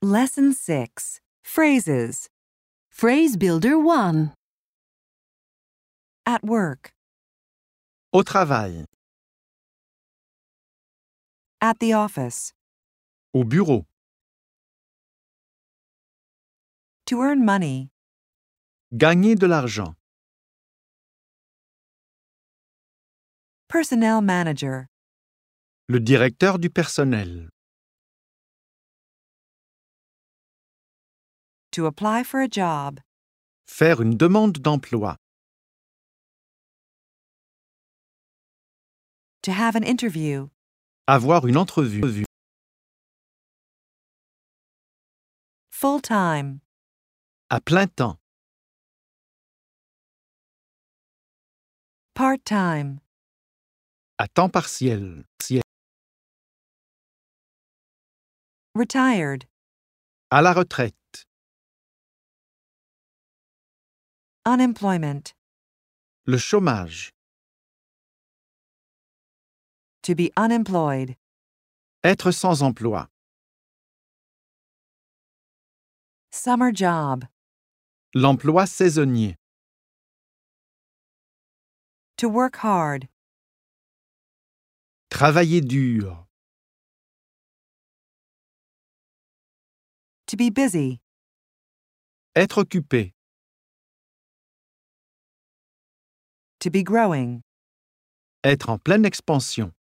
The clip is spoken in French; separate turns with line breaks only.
Lesson 6. Phrases. Phrase Builder 1. At work.
Au travail,
At the office.
au bureau,
To earn money.
gagner de l'argent,
Personnel manager.
le directeur du personnel,
To apply for a job.
faire une demande d'emploi,
To have an interview.
avoir une entrevue,
Full time.
à plein temps,
Part time.
à temps partiel,
Retired.
à la retraite,
Unemployment.
le chômage,
To be unemployed.
être sans emploi,
Summer job.
l'emploi saisonnier,
To work hard.
travailler dur,
To be busy.
être occupé,
To be growing.
être en pleine expansion.